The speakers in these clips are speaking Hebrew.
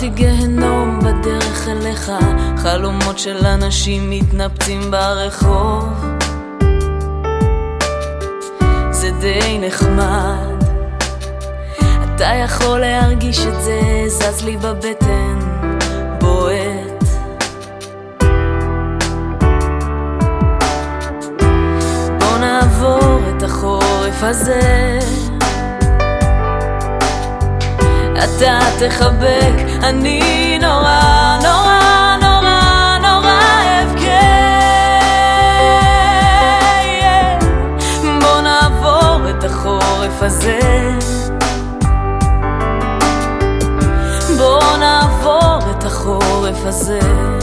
עברתי גיהנום בדרך אליך, חלומות של אנשים מתנפצים ברחוב. זה די נחמד, אתה יכול להרגיש את זה, זז לי בבטן, בועט. בוא נעבור את החורף הזה, אתה תחבק, אני נורא נורא נורא נורא אבכה. בוא נעבור את החורף הזה, בוא נעבור את החורף הזה.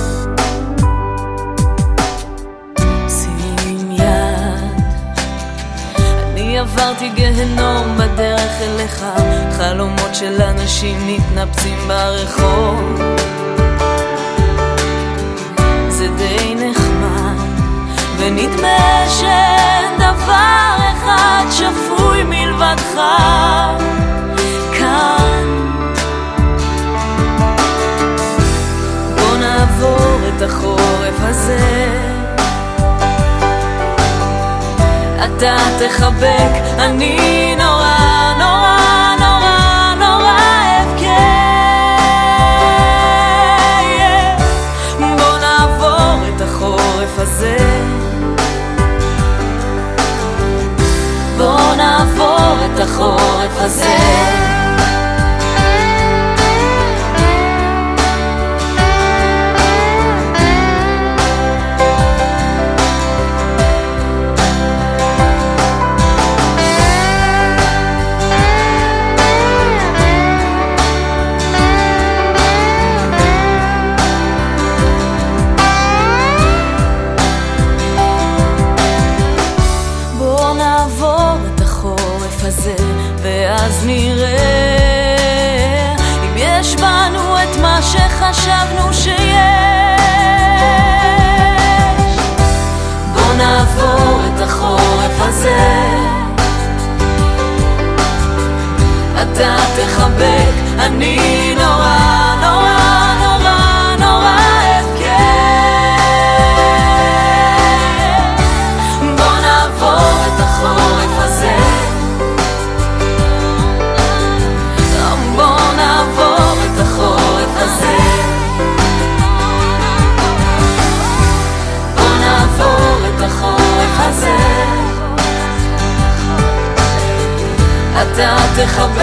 שים יד, אני עברתי גיהנום בדרך אליך, חלומות של אנשים מתנפצים ברחוב. זה די נחמד, ונדמה שאין דבר אחד שפוי מלבדך כאן. בוא נעבור את החורף הזה, אתה תחבק, אני נורא נורא נורא נורא אבכה. בוא נעבור את החורף הזה, בוא נעבור את החורף הזה. ואז נראה אם יש בנו את מה שחשבנו שיש. בוא נעבור את החורף הזה, אתה תחבק, אני נורא נורא נורא נורא אבכה. בוא נעבור את החורף הזה, אתה תחבק.